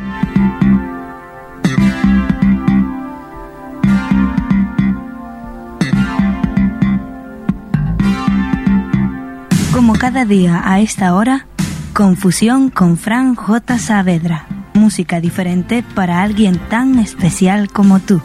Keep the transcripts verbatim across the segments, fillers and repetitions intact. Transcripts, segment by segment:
Como cada día a esta hora, Confusión con Fran J. Saavedra. Música diferente para alguien tan especial como tú.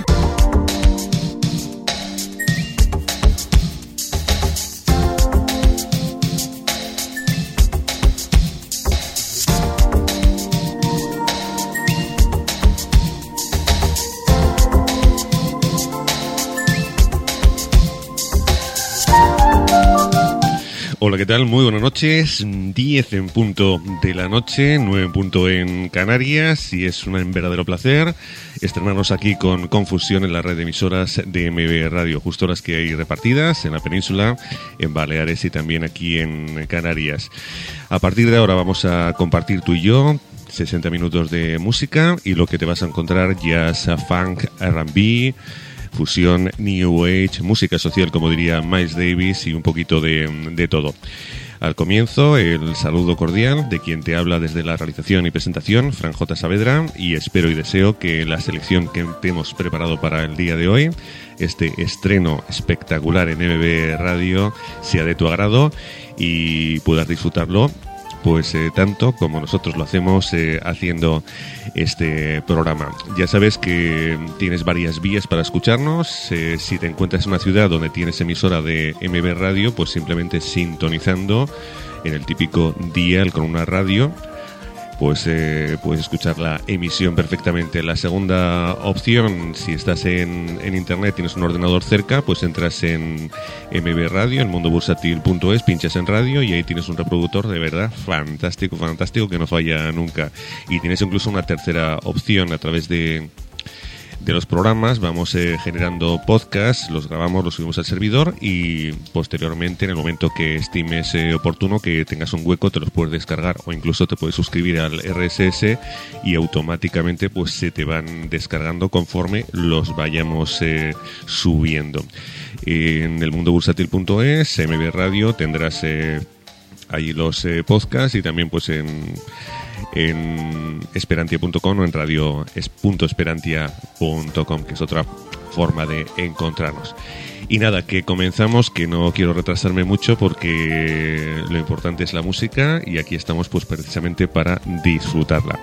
Hola, ¿qué tal? Muy buenas noches. diez en punto de la noche, nueve en punto en Canarias, y es un verdadero placer estrenarnos aquí con Confusión en la red de emisoras de M B Radio, justo las que hay repartidas en la península, en Baleares y también aquí en Canarias. A partir de ahora vamos a compartir tú y yo sesenta minutos de música, y lo que te vas a encontrar: jazz, funk, R and B, fusión, New Age, música social, como diría Miles Davis, y un poquito de, de todo. Al comienzo, el saludo cordial de quien te habla desde la realización y presentación, Fran J. Saavedra, y espero y deseo que la selección que te hemos preparado para el día de hoy, este estreno espectacular en M B Radio, sea de tu agrado y puedas disfrutarlo pues eh, tanto como nosotros lo hacemos eh, haciendo este programa. Ya sabes que tienes varias vías para escucharnos. Eh, si te encuentras en una ciudad donde tienes emisora de M B Radio, pues simplemente sintonizando en el típico dial con una radio, pues eh, puedes escuchar la emisión perfectamente. La segunda opción, si estás en, en internet, tienes un ordenador cerca, pues entras en M B Radio, en mundo bursátil punto es, pinchas en radio y ahí tienes un reproductor de verdad fantástico, fantástico, que no falla nunca. Y tienes incluso una tercera opción: a través de de los programas vamos eh, generando podcasts, los grabamos, los subimos al servidor, y posteriormente, en el momento que estimes eh, oportuno, que tengas un hueco, te los puedes descargar, o incluso te puedes suscribir al R S S y automáticamente pues se te van descargando conforme los vayamos eh, subiendo. En el mundo bursátil punto es, M B Radio, tendrás eh, ahí los eh, podcasts, y también pues en en esperantia punto com o en radio punto esperantia punto com, que es otra forma de encontrarnos. Y nada, que comenzamos, que no quiero retrasarme mucho porque lo importante es la música, y aquí estamos pues precisamente para disfrutarla.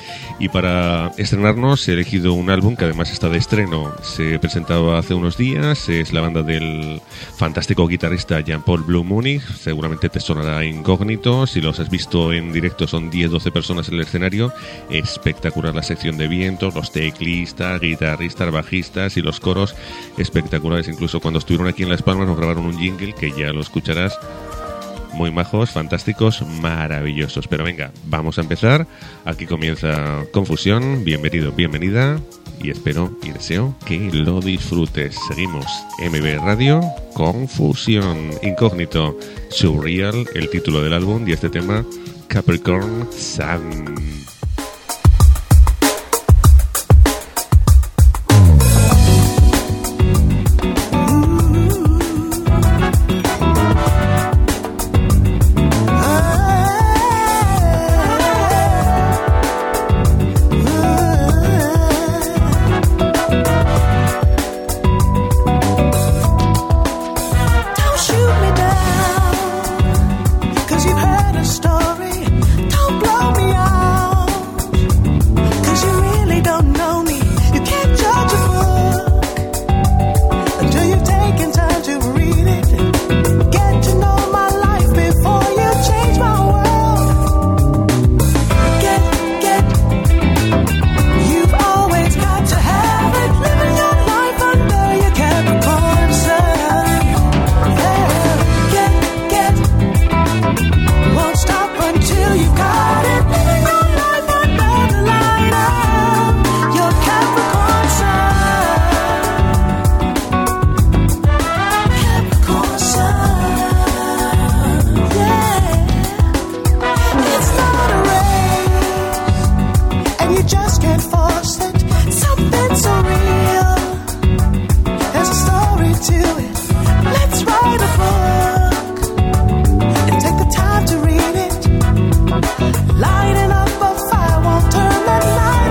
Y para estrenarnos he elegido un álbum que además está de estreno. Se presentaba hace unos días. Es la banda del fantástico guitarrista Jean-Paul Blue Mooney. Seguramente te sonará incógnito. Si los has visto en directo, son diez doce personas en el escenario. Espectacular la sección de vientos, los teclistas, guitarristas, bajistas y los coros espectaculares. Incluso cuando estuvieron aquí en Las Palmas nos grabaron un jingle que ya lo escucharás. Muy majos, fantásticos, maravillosos. Pero venga, vamos a empezar. Aquí comienza Confusión. Bienvenido, bienvenida. Y espero y deseo que lo disfrutes. Seguimos. M B Radio, Confusión. Incógnito, Surreal, el título del álbum, y este tema, Capricorn Sun. Lighting up a fire won't turn the night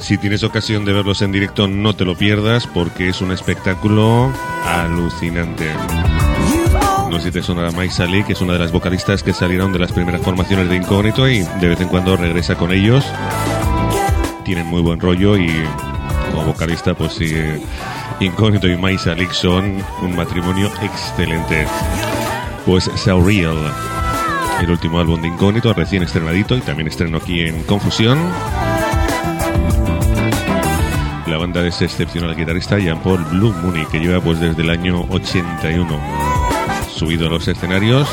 Si tienes ocasión de verlos en directo, no te lo pierdas porque es un espectáculo alucinante. No sé si te sonará Maisa Lee, que es una de las vocalistas que salieron de las primeras formaciones de Incógnito y de vez en cuando regresa con ellos. Tienen muy buen rollo y como vocalista, pues sí, Incógnito y Maisa Lee son un matrimonio excelente. Pues Surreal, el último álbum de Incógnito, recién estrenadito y también estreno aquí en Confusión. La banda de ese excepcional guitarrista Jean-Paul Blue Mooney, que lleva pues desde el año ochenta y uno subido a los escenarios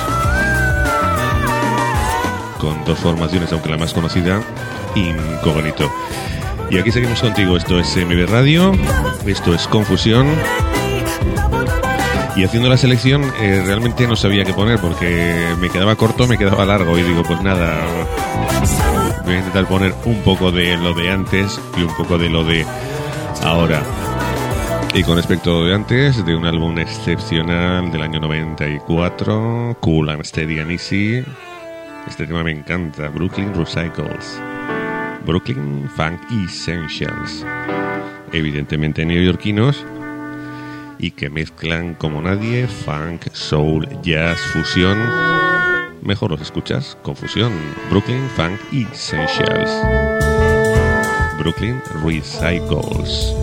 con dos formaciones, aunque la más conocida, Incógnito. Y aquí seguimos contigo. Esto es M B Radio, esto es Confusión. Y haciendo la selección eh, realmente no sabía qué poner porque me quedaba corto, me quedaba largo y digo, pues nada, voy a intentar poner un poco de lo de antes y un poco de lo de ahora. Y con respecto de antes, de un álbum excepcional del año noventa y cuatro, Cool and Steady and Easy. Este tema me encanta, Brooklyn Recycles, Brooklyn Funk Essentials, evidentemente neoyorquinos y que mezclan como nadie funk, soul, jazz, fusión. Mejor los escuchas, Confusión, Brooklyn Funk Essentials, Brooklyn Recycles.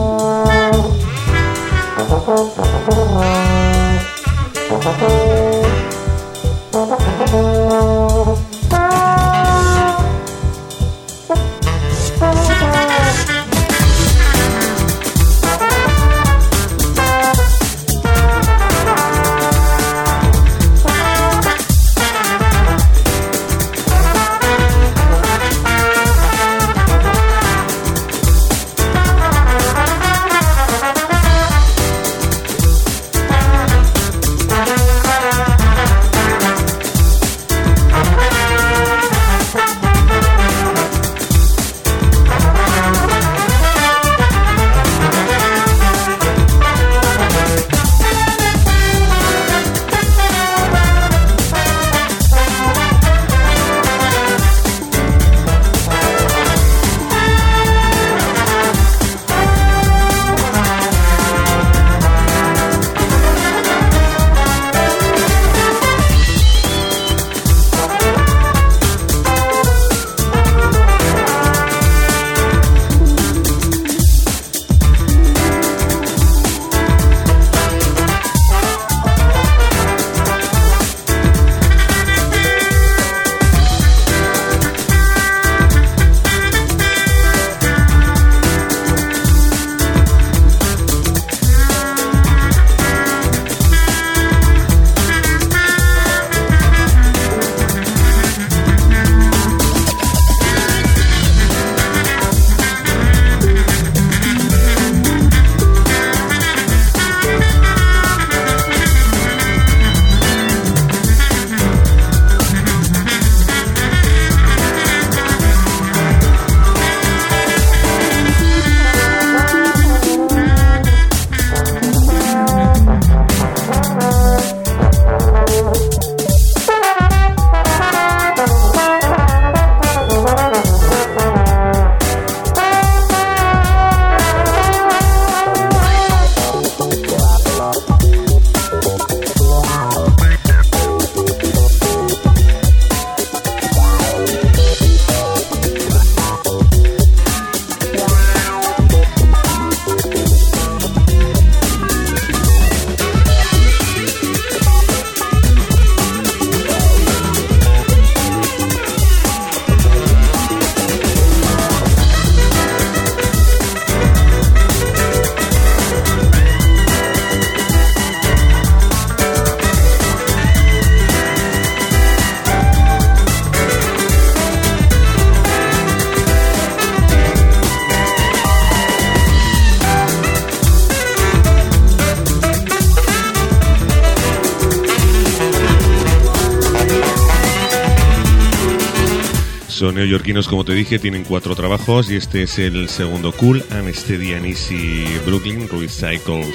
Son neoyorquinos, como te dije, tienen cuatro trabajos y este es el segundo, Cool and Steady and Easy, Brooklyn Recycles.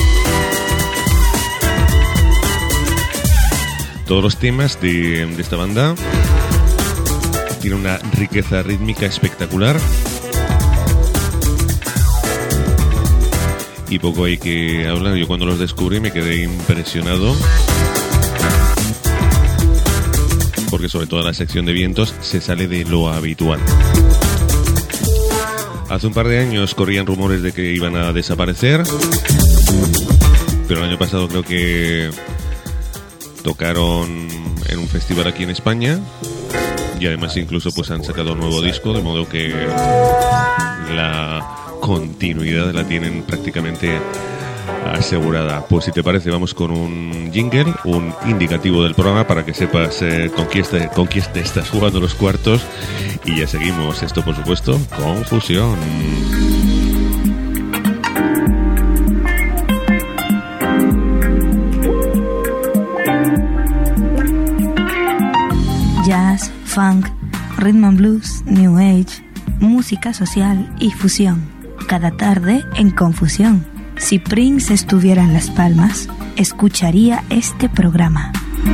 Todos los temas de, de esta banda tienen una riqueza rítmica espectacular y poco hay que hablar. Yo cuando los descubrí me quedé impresionado, porque sobre todo la sección de vientos se sale de lo habitual. Hace un par de años corrían rumores de que iban a desaparecer, pero el año pasado creo que tocaron en un festival aquí en España y además incluso pues han sacado un nuevo disco, de modo que la continuidad la tienen prácticamente asegurada. Pues si te parece, vamos con un jingle, un indicativo del programa para que sepas eh, con, quién te, con quién te estás jugando los cuartos, y ya seguimos. Esto, por supuesto, Confusión. Jazz, funk, rhythm and blues, new age, música social y fusión. Cada tarde en Confusión. Si Prince estuviera en Las Palmas, escucharía este programa.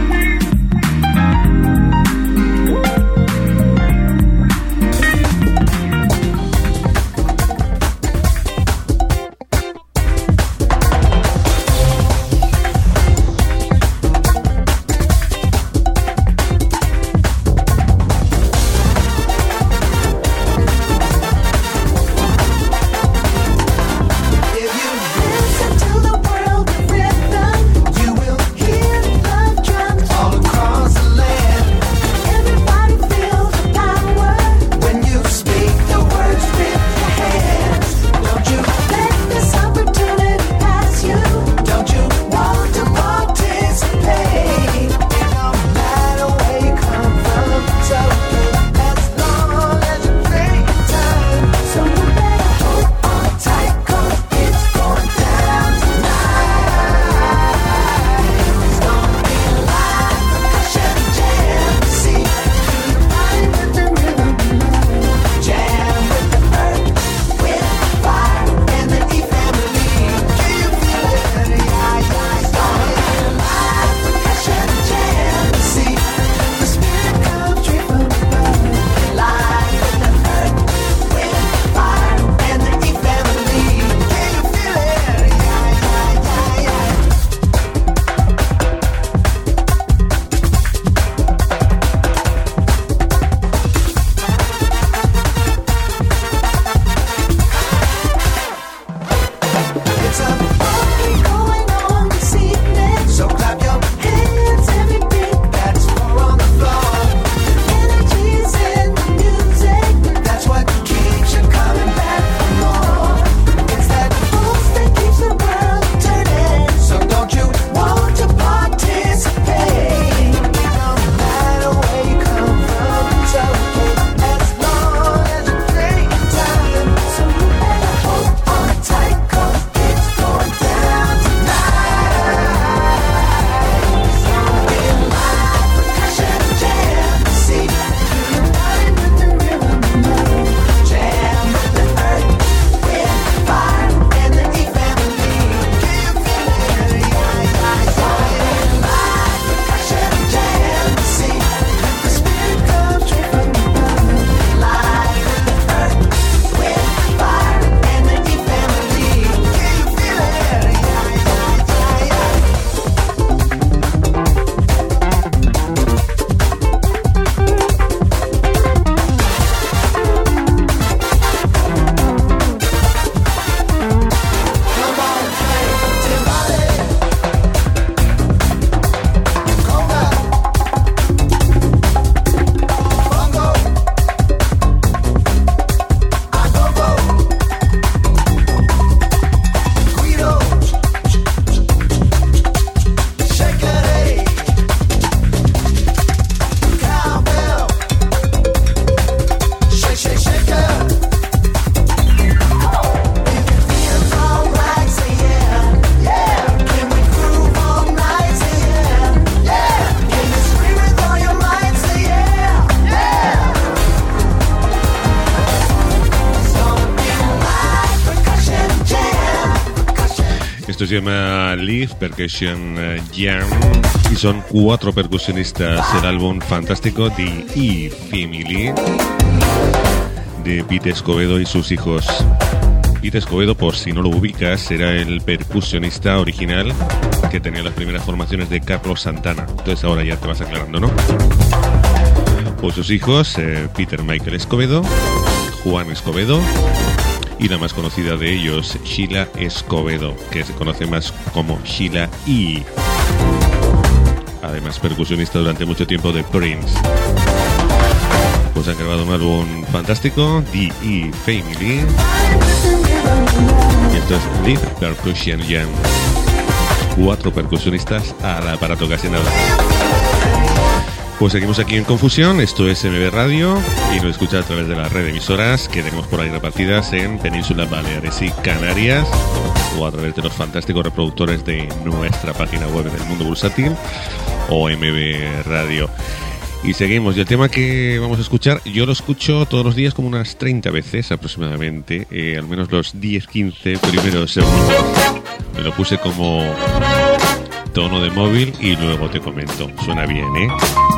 Esto se llama Live Percussion Jam y son cuatro percusionistas. El álbum fantástico de E-Family de Pete Escobedo y sus hijos. Pete Escobedo, por si no lo ubicas, era el percusionista original que tenía las primeras formaciones de Carlos Santana. Entonces ahora ya te vas aclarando, ¿no? Pues sus hijos, eh, Peter Michael Escobedo, Juan Escobedo y la más conocida de ellos, Sheila Escobedo, que se conoce más como Sheila E. Además, percusionista durante mucho tiempo de Prince. Pues han grabado un álbum fantástico, D E Family. Y esto es Lead Percussion Jam. Cuatro percusionistas al aparato, casi nada. Pues seguimos aquí en Confusión, esto es M B Radio y nos escucha a través de la red de emisoras que tenemos por ahí repartidas en Península, Baleares y Canarias, o a través de los fantásticos reproductores de nuestra página web del Mundo Bursátil o M B Radio. Y seguimos, y el tema que vamos a escuchar, yo lo escucho todos los días como unas treinta veces aproximadamente, eh, al menos los diez quince primeros segundos. Me lo puse como tono de móvil y luego te comento. Suena bien, ¿eh?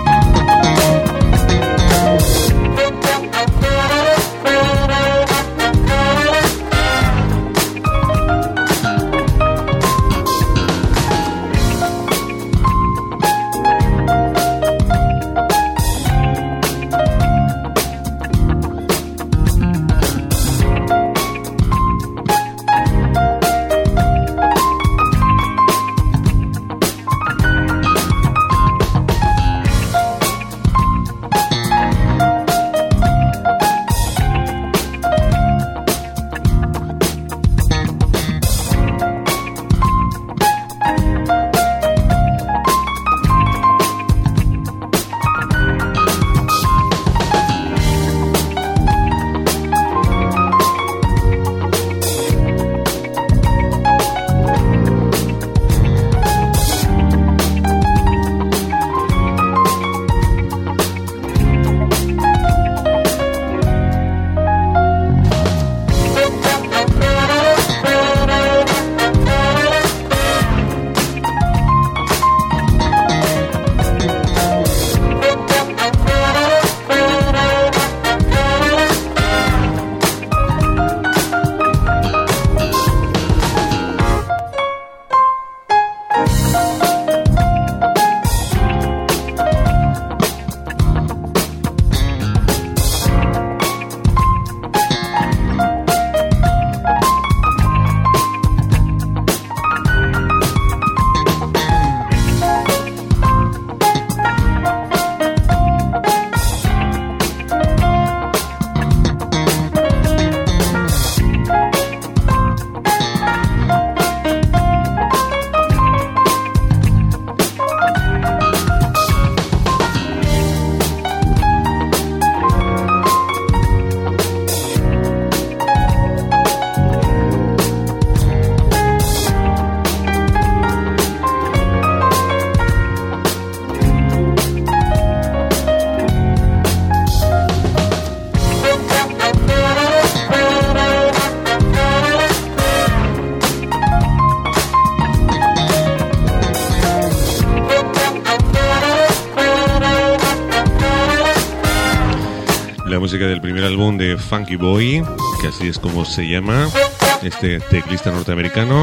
Música del primer álbum de Funky Boy, que así es como se llama, este teclista norteamericano,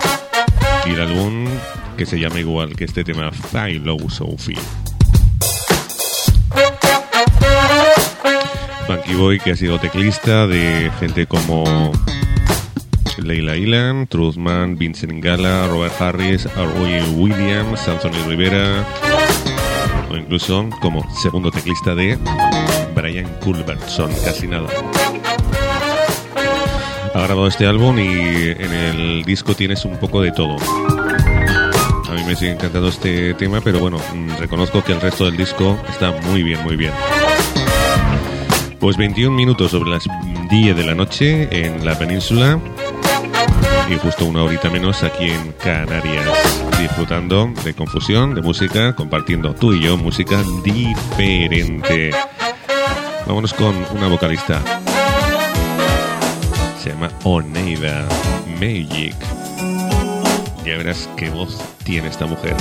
y el álbum que se llama igual que este tema, Philosophy. Funky Boy, que ha sido teclista de gente como Leila Ilan, Truthman, Vincent Ingala, Robert Harris, Roy Williams, Anthony Rivera, o incluso como segundo teclista de Brian Culbertson, casi nada. Ha grabado este álbum y en el disco tienes un poco de todo. A mí me sigue encantando este tema, pero bueno, reconozco que el resto del disco está muy bien, muy bien. Pues veintiún minutos sobre las diez de la noche en la península y justo una horita menos aquí en Canarias, disfrutando de Confusión, de música, compartiendo tú y yo música diferente. Vámonos con una vocalista. Se llama Oneida Magic. Ya verás qué voz tiene esta mujer.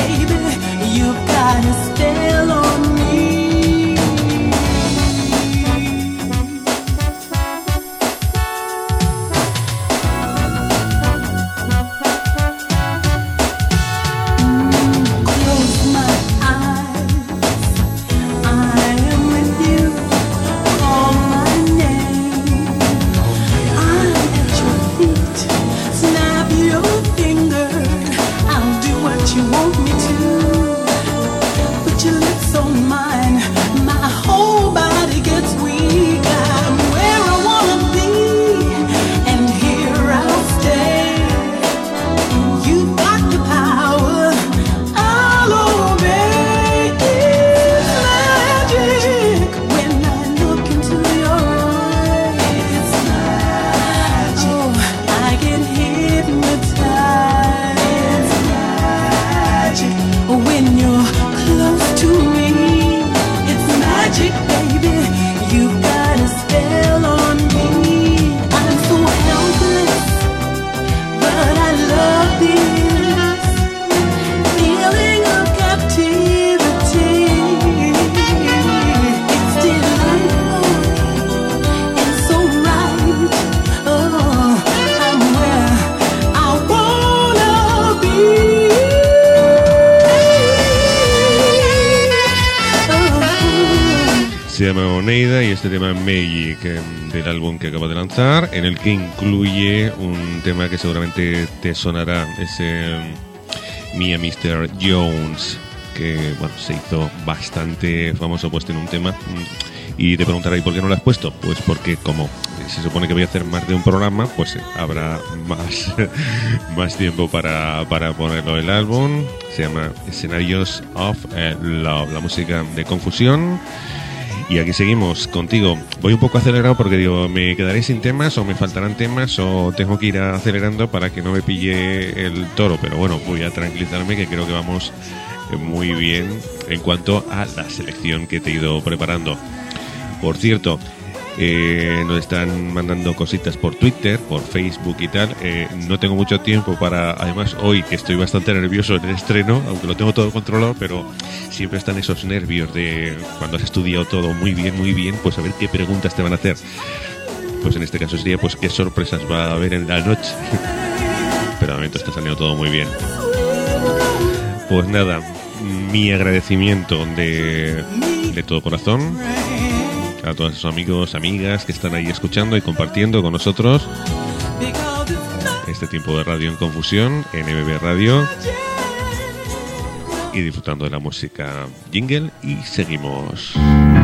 baby, you've got a spell on me. Se llama Oneida y este tema Magic, del álbum que acaba de lanzar, en el que incluye un tema que seguramente te sonará, ese Mia mister Jones, que bueno, se hizo bastante famoso pues en un tema. Y te preguntarás, ¿y por qué no lo has puesto? Pues porque como se supone que voy a hacer más de un programa, pues habrá más, más tiempo para, para ponerlo. El álbum se llama Scenarios of Love, la música de Confusión. Y aquí seguimos contigo. Voy un poco acelerado porque digo, me quedaré sin temas o me faltarán temas o tengo que ir acelerando para que no me pille el toro. Pero bueno, voy a tranquilizarme, que creo que vamos muy bien en cuanto a la selección que te he ido preparando. Por cierto, eh, nos están mandando cositas por Twitter, por Facebook y tal. Eh, no tengo mucho tiempo para, además hoy que estoy bastante nervioso en el estreno, aunque lo tengo todo controlado, pero siempre están esos nervios de cuando has estudiado todo muy bien, muy bien, pues a ver qué preguntas te van a hacer. Pues en este caso sería, pues qué sorpresas va a haber en la noche. Pero de momento está saliendo todo muy bien. Pues nada, mi agradecimiento de, de todo corazón a todos esos amigos, amigas que están ahí escuchando y compartiendo con nosotros este tiempo de radio en Confusión en M B Radio y disfrutando de la música jingle. Y seguimos.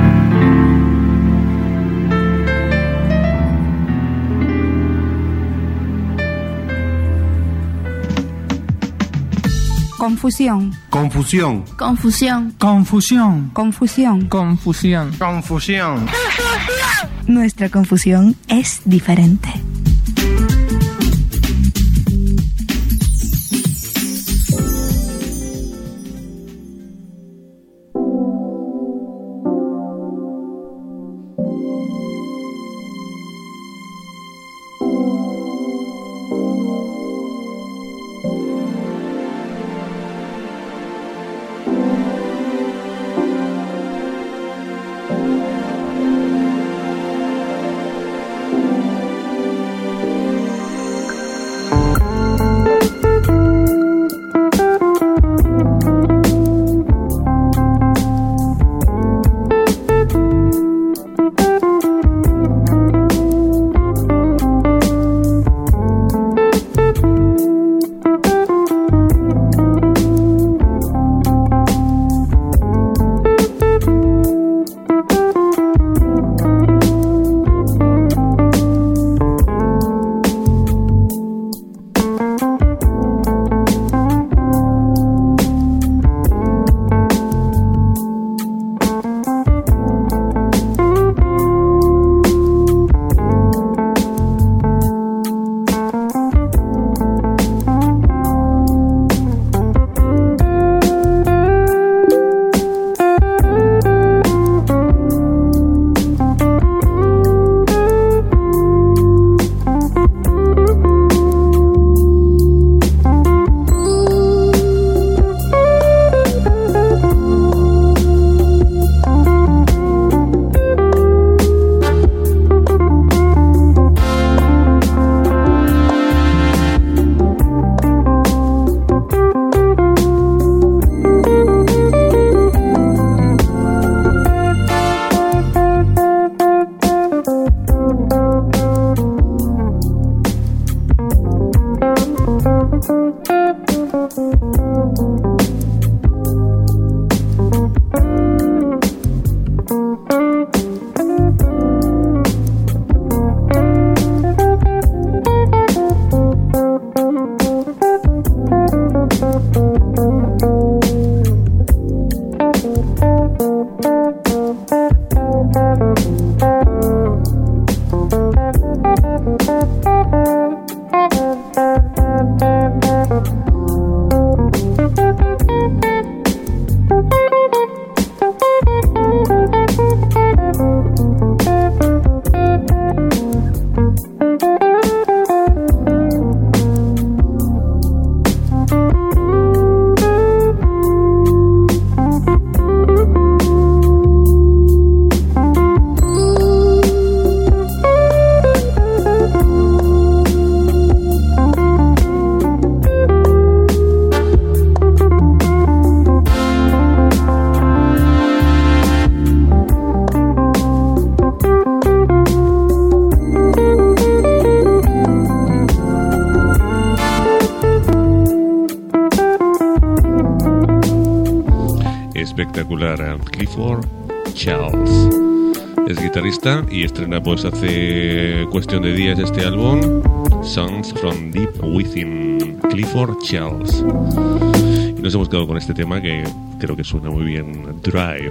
Confusión. Confusión. Confusión. Confusión. Confusión. Confusión. Confusión. Nuestra confusión es diferente. espectacular Clifford Charles. Es guitarrista y estrena pues hace cuestión de días este álbum, Songs from Deep Within, Clifford Charles. Y nos hemos quedado con este tema que creo que suena muy bien, Drive.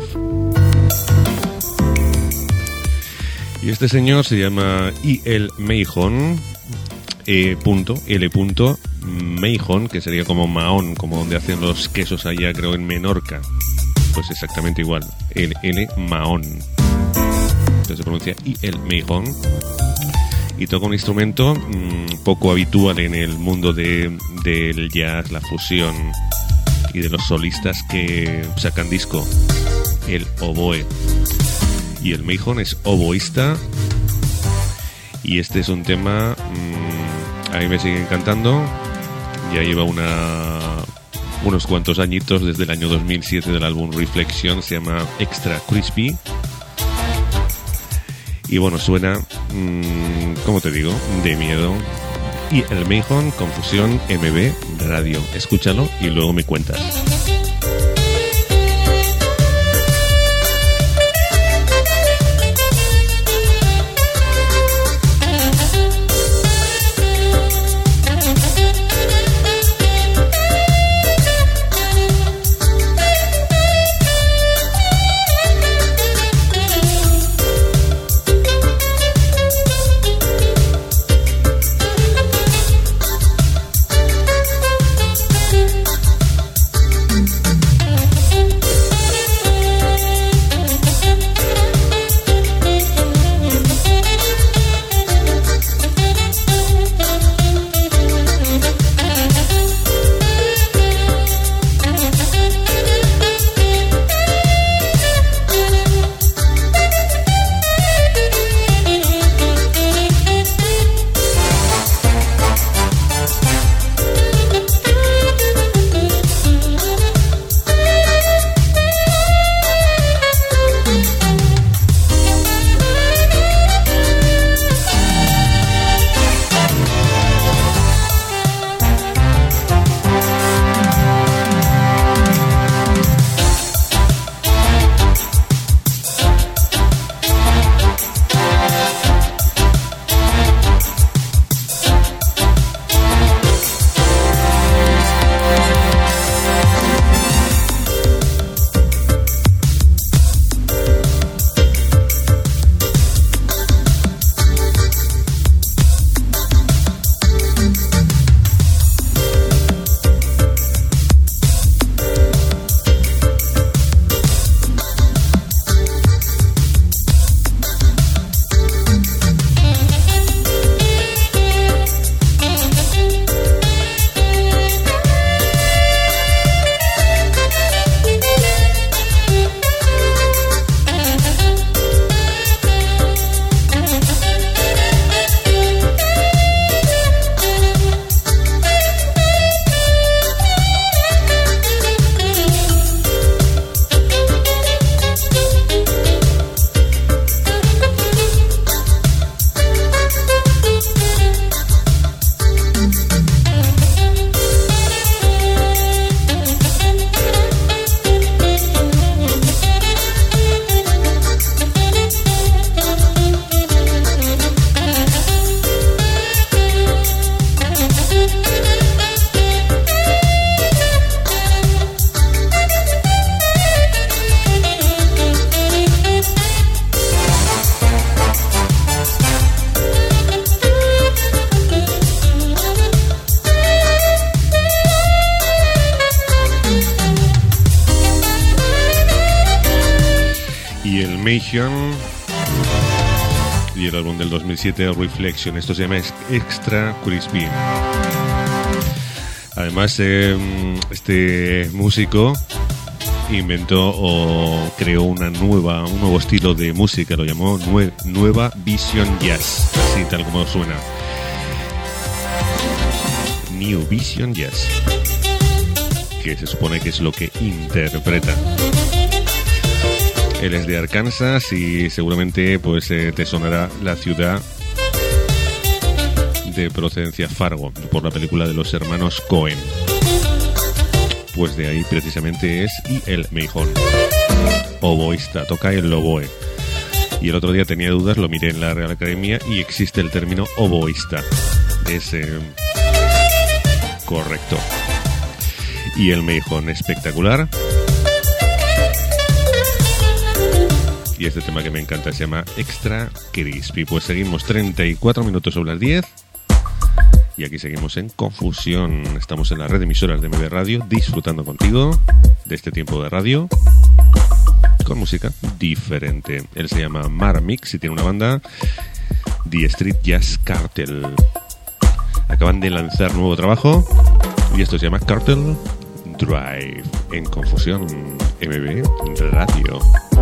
Y este señor se llama E L Mahon, E. L. Mahon, que sería como Mahón, como donde hacen los quesos allá, creo, en Menorca. Pues exactamente igual, L. L. Mahon. Entonces se pronuncia E L Mahon. Y toca un instrumento mmm, poco habitual en el mundo de, del jazz, la fusión y de los solistas que sacan disco, el oboe. Y el Mahon es oboísta y este es un tema mmm, a mí me sigue encantando. Ya lleva una unos cuantos añitos, desde el año dos mil siete, del álbum Reflection, se llama Extra Crispy. Y bueno, suena mmm, como te digo, de miedo. Y el Mahon, Confusión M B Radio, escúchalo y luego me cuentas. Y el álbum del dos mil siete, Reflection. Esto se llama Extra Crispy. Además, eh, este músico inventó o creó una nueva, un nuevo estilo de música, lo llamó nue- Nueva Vision Jazz, así tal como suena. New Vision Jazz, que se supone que es lo que interpreta. Él es de Arkansas y seguramente pues eh, te sonará la ciudad de procedencia, Fargo, por la película de los hermanos Coen. Pues de ahí precisamente es Y el Meijón. Oboísta, toca el oboe. Y el otro día tenía dudas, lo miré en la Real Academia y existe el término oboísta. Es eh, correcto. Y el Meijón, espectacular. Y este tema que me encanta se llama Extra Crispy. Pues seguimos treinta y cuatro minutos sobre las diez. Y aquí seguimos en Confusión. Estamos en la red de emisoras de M B Radio, disfrutando contigo de este tiempo de radio con música diferente. Él se llama Mar Mix y tiene una banda, The Street Jazz Cartel. Acaban de lanzar nuevo trabajo y esto se llama Cartel Drive en Confusión M B Radio.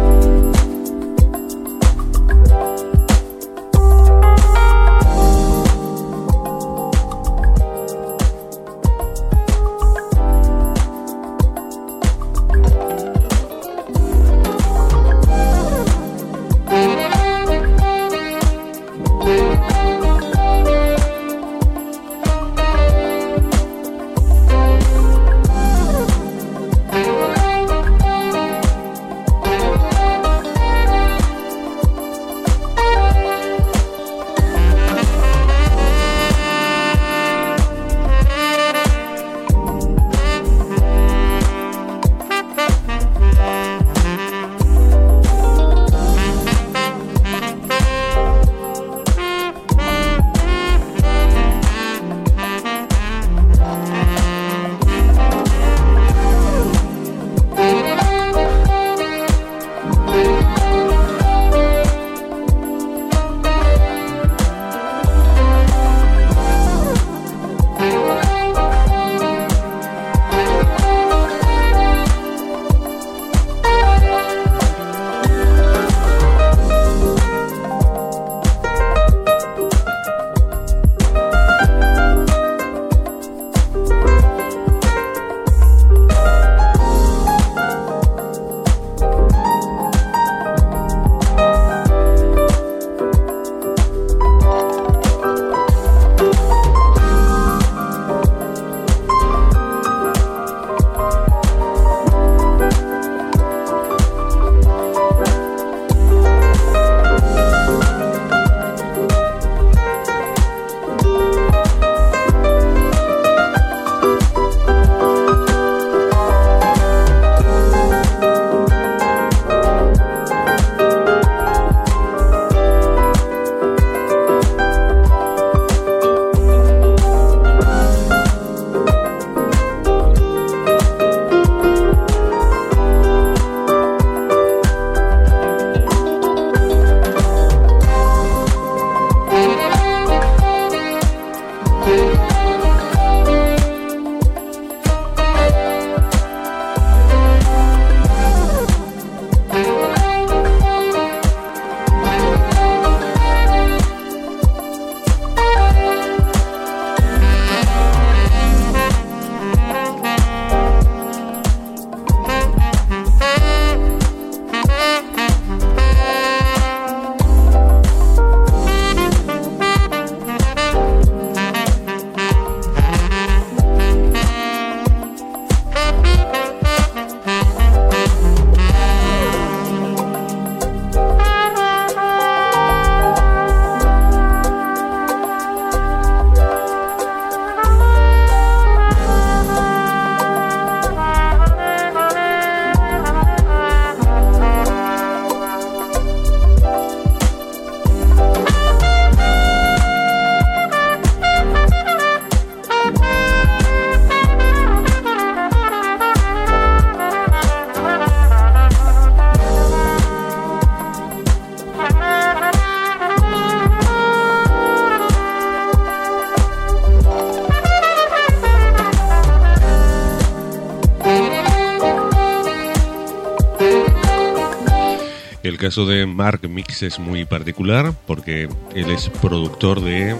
El caso de Mark Mix es muy particular porque él es productor de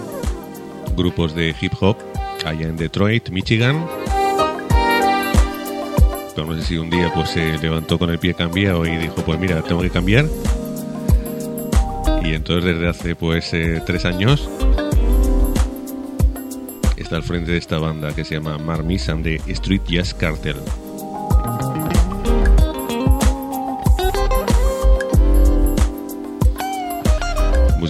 grupos de hip hop allá en Detroit, Michigan. Pero no sé si un día pues se levantó con el pie cambiado y dijo, pues mira, tengo que cambiar. Y entonces desde hace pues eh, tres años está al frente de esta banda que se llama Mark Mix and the Street Jazz Cartel.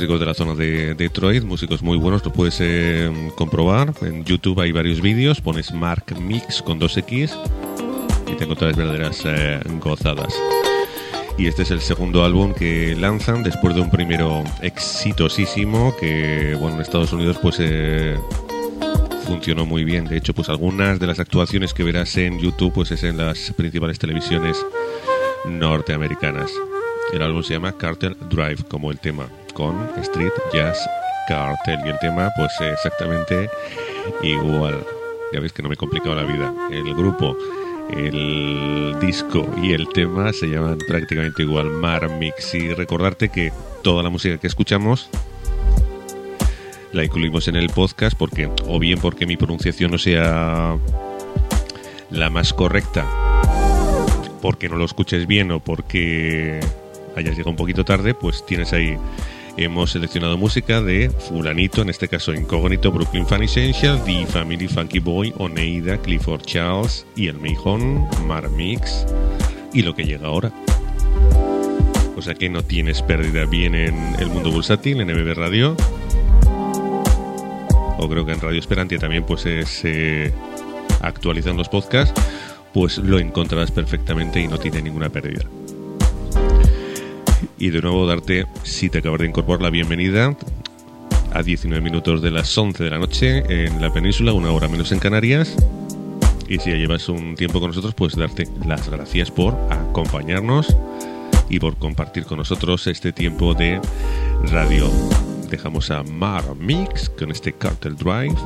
músicos de la zona de Detroit, músicos muy buenos, lo puedes eh, comprobar. En YouTube hay varios vídeos, pones Mark Mix con dos X y te encontrarás verdaderas eh, gozadas. Y este es el segundo álbum que lanzan después de un primero exitosísimo que, bueno, en Estados Unidos pues eh, funcionó muy bien. De hecho, pues algunas de las actuaciones que verás en YouTube pues es en las principales televisiones norteamericanas. El álbum se llama Cartel Drive, como el tema, con Street Jazz Cartel, y el tema pues exactamente igual. Ya ves que no me he complicado la vida. El grupo, el disco y el tema se llaman prácticamente igual, Marmix. Y recordarte que toda la música que escuchamos la incluimos en el podcast, porque o bien porque mi pronunciación no sea la más correcta, porque no lo escuches bien o porque hayas llegado un poquito tarde, pues tienes ahí, hemos seleccionado música de fulanito, en este caso Incógnito, Brooklyn Fan Essential, The Family, Funky Boy, Oneida, Clifford Charles y El Meijón, Marmix y lo que llega ahora. O sea que no tienes pérdida. Bien en El Mundo Bursátil, en M B Radio, o creo que en Radio Esperantia también pues se actualizan los podcasts, pues lo encontrarás perfectamente y no tiene ninguna pérdida. Y de nuevo darte, si te acabas de incorporar, la bienvenida a diecinueve minutos de las once de la noche en la península, una hora menos en Canarias. Y si ya llevas un tiempo con nosotros, pues darte las gracias por acompañarnos y por compartir con nosotros este tiempo de radio. Dejamos a Marmix con este Cartel Drive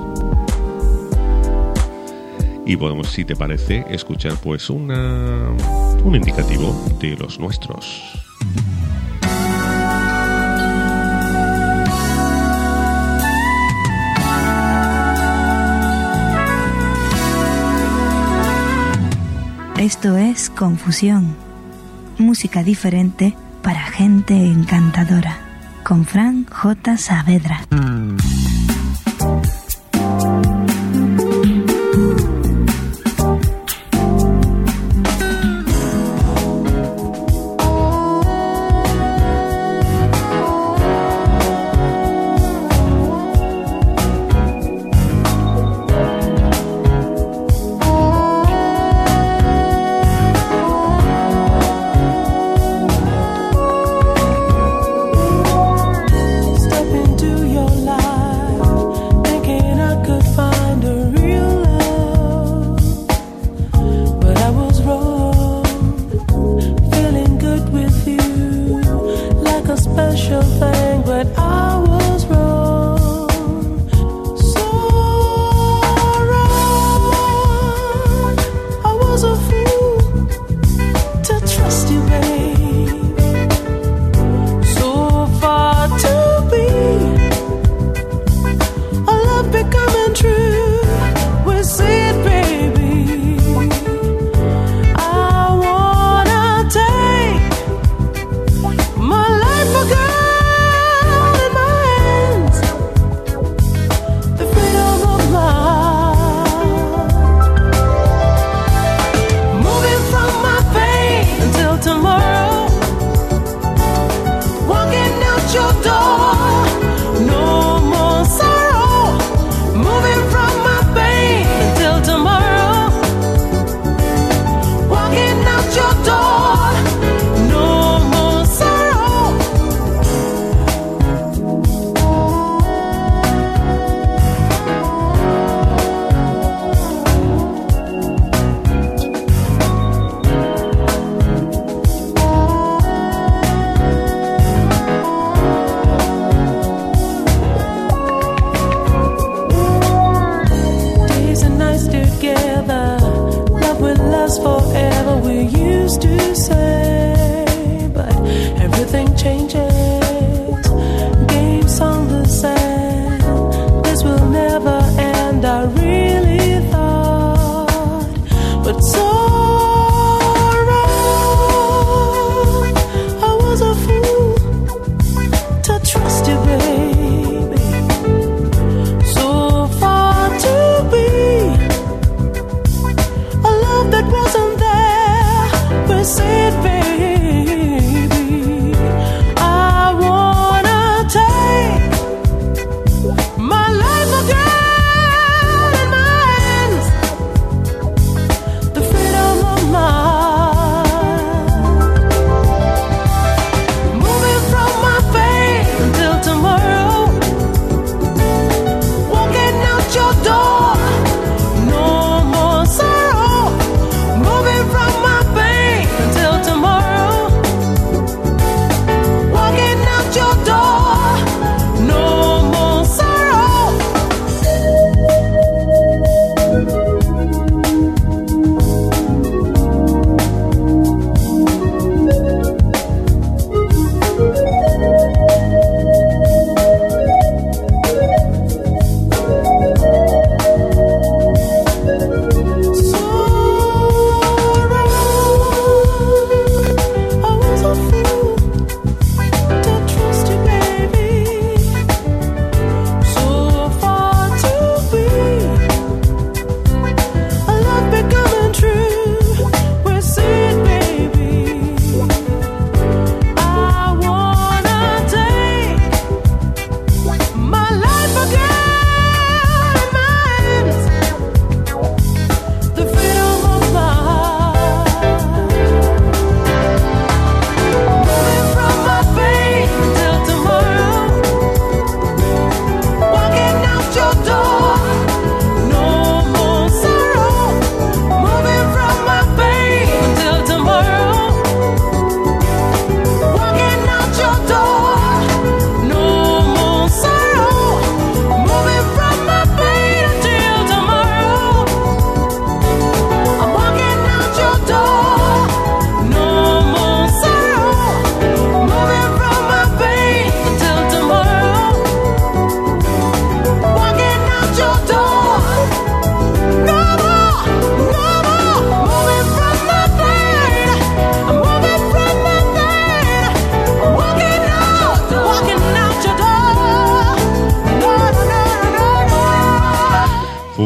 y podemos, si te parece, escuchar pues una un indicativo de los nuestros. Esto es Confusión, música diferente para gente encantadora, con Frank J. Saavedra. Step into your life.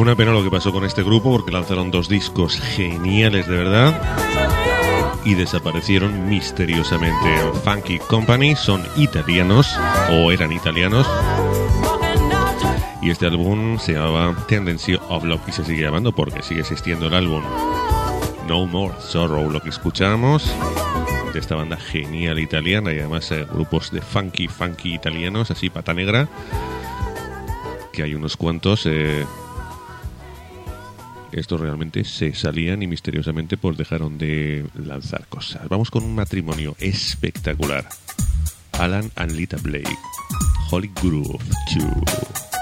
Una pena lo que pasó con este grupo, porque lanzaron dos discos geniales de verdad y desaparecieron misteriosamente. Funky Company son italianos, o eran italianos, y este álbum se llamaba Tendency of Love, y se sigue llamando porque sigue existiendo el álbum No More Sorrow, lo que escuchamos de esta banda genial italiana, y además eh, grupos de funky, funky italianos, así pata negra, que hay unos cuantos. eh, Estos realmente se salían y misteriosamente pues dejaron de lanzar cosas. Vamos con un matrimonio espectacular. Alan and Lita Blake, Holy Groove dos.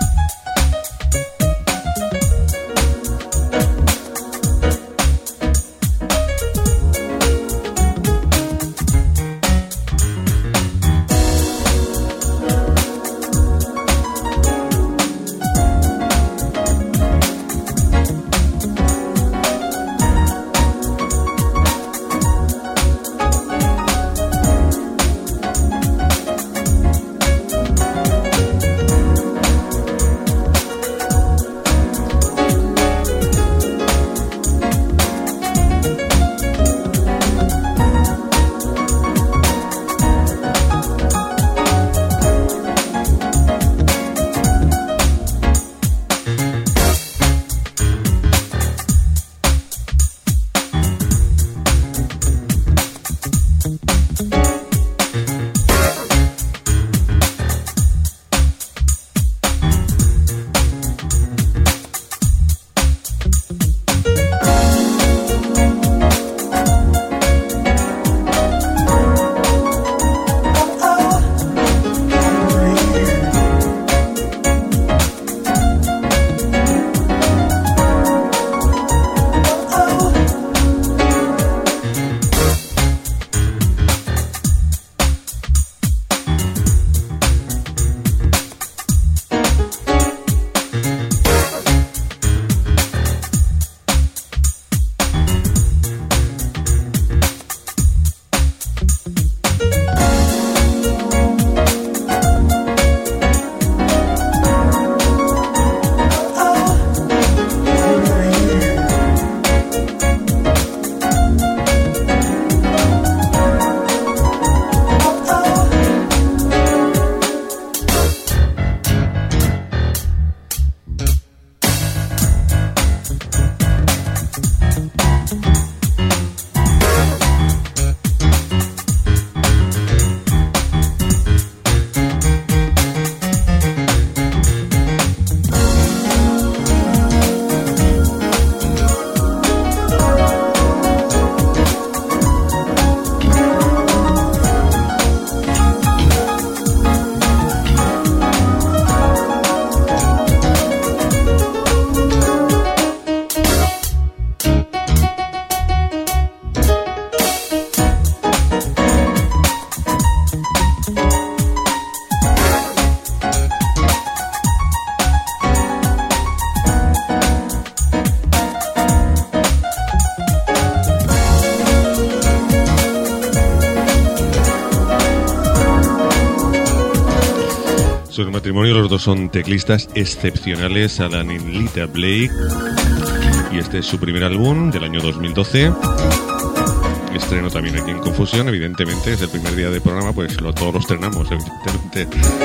Su matrimonio, los dos son teclistas excepcionales, Alan y Lita Blake, y este es su primer álbum del año dos mil doce. Estreno también aquí en Confusión, evidentemente, es el primer día de programa, pues lo, todos lo estrenamos, evidentemente.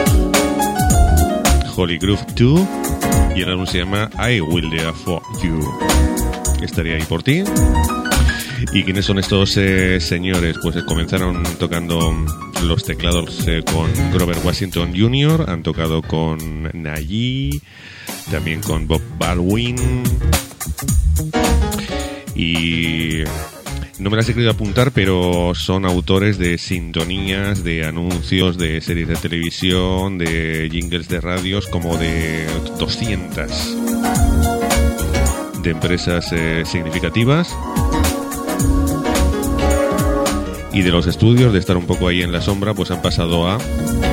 Holy Groove dos, y el álbum se llama I Will There For You. Estaré ahí por ti. ¿Y quiénes son estos eh, señores? Pues eh, comenzaron tocando los teclados eh, con Grover Washington junior, han tocado con Nayi, también con Bob Baldwin, y no me las he querido apuntar, pero son autores de sintonías, de anuncios, de series de televisión, de jingles de radios, como de doscientas de empresas eh, significativas. Y de los estudios, de estar un poco ahí en la sombra, pues han pasado a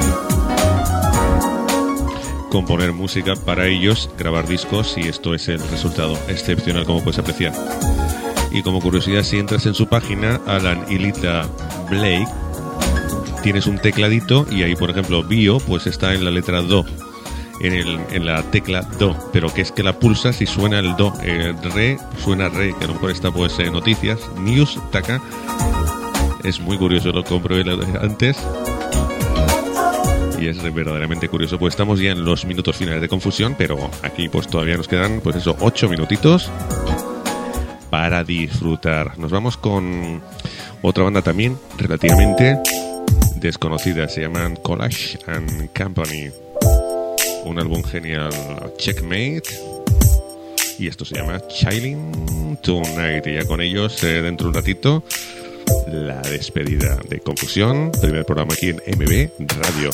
componer música para ellos, grabar discos, y esto es el resultado excepcional, como puedes apreciar. Y como curiosidad, si entras en su página, Alan y Lita Blake, tienes un tecladito y ahí, por ejemplo, bio, pues está en la letra do. en, el, en la tecla do, pero que es que la pulsas y suena el do. Eh, re, suena re, que a lo mejor está pues eh, noticias, news, taca. Es muy curioso, lo comprobé antes. Y es verdaderamente curioso, pues estamos ya en los minutos finales de Confusión, pero aquí pues todavía nos quedan, pues eso, ocho minutitos para disfrutar. Nos vamos con otra banda también relativamente desconocida, se llaman Collage and Company. Un álbum genial, Checkmate, y esto se llama Chilling Tonight. Y ya con ellos, eh, dentro de un ratito, la despedida de Confusión, primer programa aquí en M B Radio.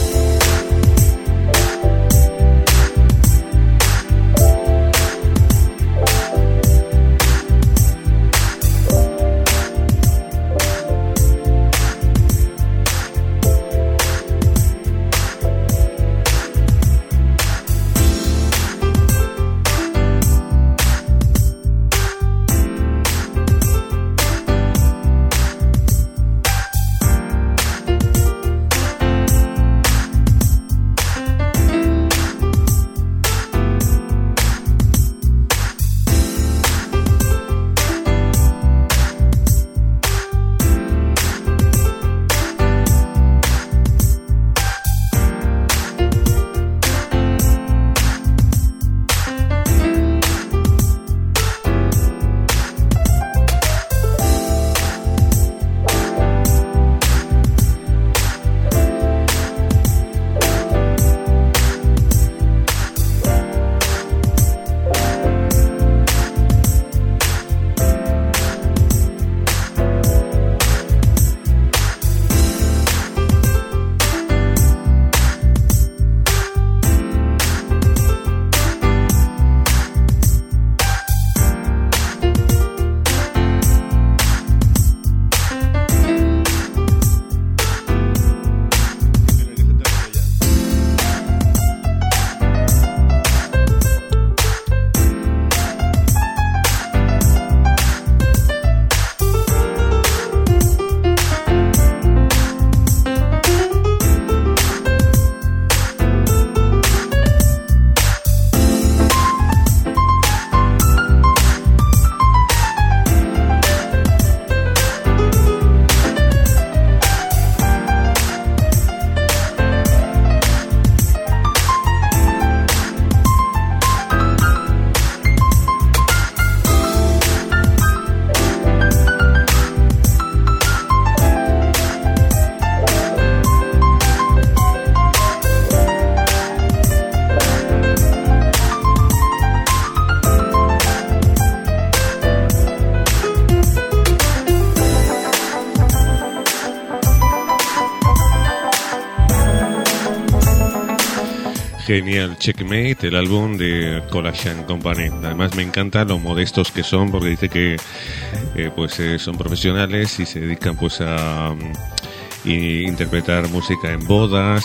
Genial, Checkmate, el álbum de Collage and Company. Además me encanta lo modestos que son, porque dice que eh, pues eh, son profesionales y se dedican pues a um, interpretar música en bodas,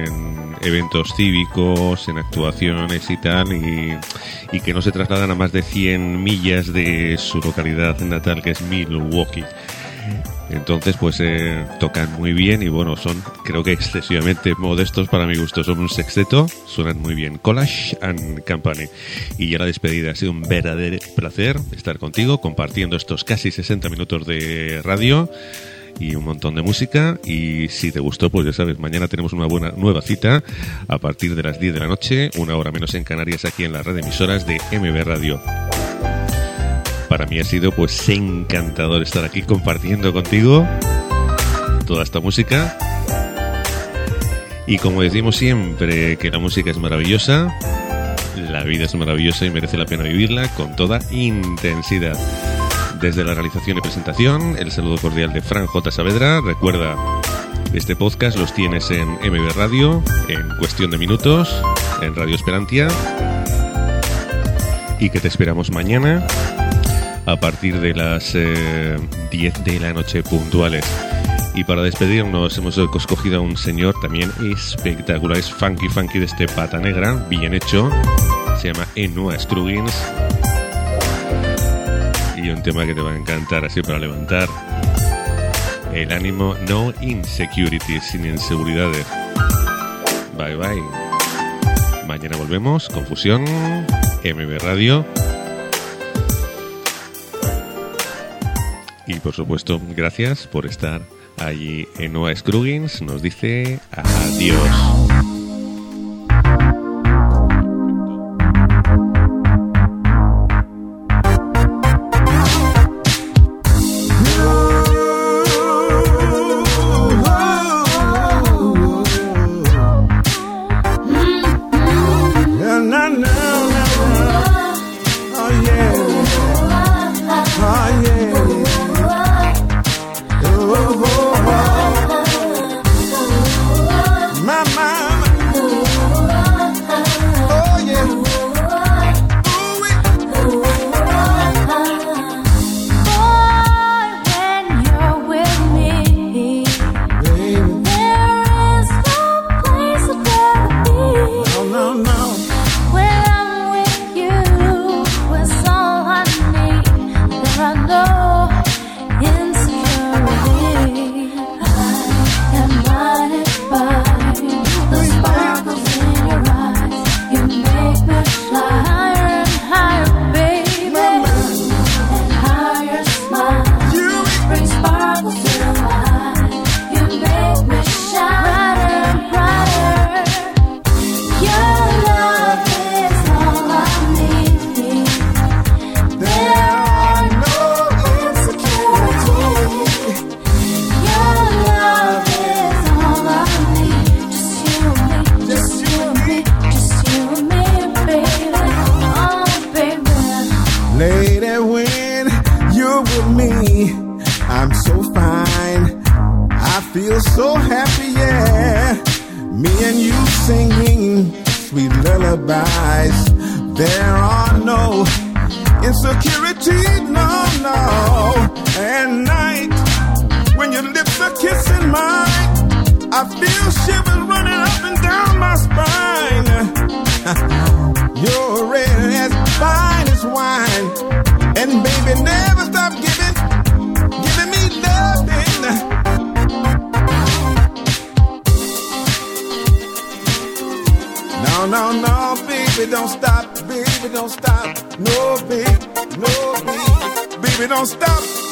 en eventos cívicos, en actuaciones y tal, y, y que no se trasladan a más de cien millas de su localidad natal, que es Milwaukee. Entonces pues eh, tocan muy bien y bueno, son creo que excesivamente modestos para mi gusto. Son un sexteto, suenan muy bien. Collage and Company. Y ya la despedida, ha sido un verdadero placer estar contigo compartiendo estos casi sesenta minutos de radio y un montón de música. Y si te gustó, pues ya sabes, mañana tenemos una buena nueva cita a partir de las diez de la noche, una hora menos en Canarias, aquí en la red de emisoras de M B Radio. Para mí ha sido pues encantador estar aquí compartiendo contigo toda esta música. Y como decimos siempre, que la música es maravillosa, la vida es maravillosa y merece la pena vivirla con toda intensidad. Desde la realización y presentación, el saludo cordial de Fran J. Saavedra. Recuerda, este podcast los tienes en M B Radio, en cuestión de minutos, en Radio Esperantia, y que te esperamos mañana a partir de las eh, diez de la noche puntuales. Y para despedirnos hemos escogido a un señor también espectacular, es funky funky de este Pata Negra, bien hecho, se llama Enoa Scruggins, y un tema que te va a encantar así para levantar el ánimo. No insecurity, sin inseguridades. Bye bye. Mañana volvemos, Confusión, M B Radio. Y por supuesto, gracias por estar allí en Noah Scruggins. Nos dice adiós. Don't stop.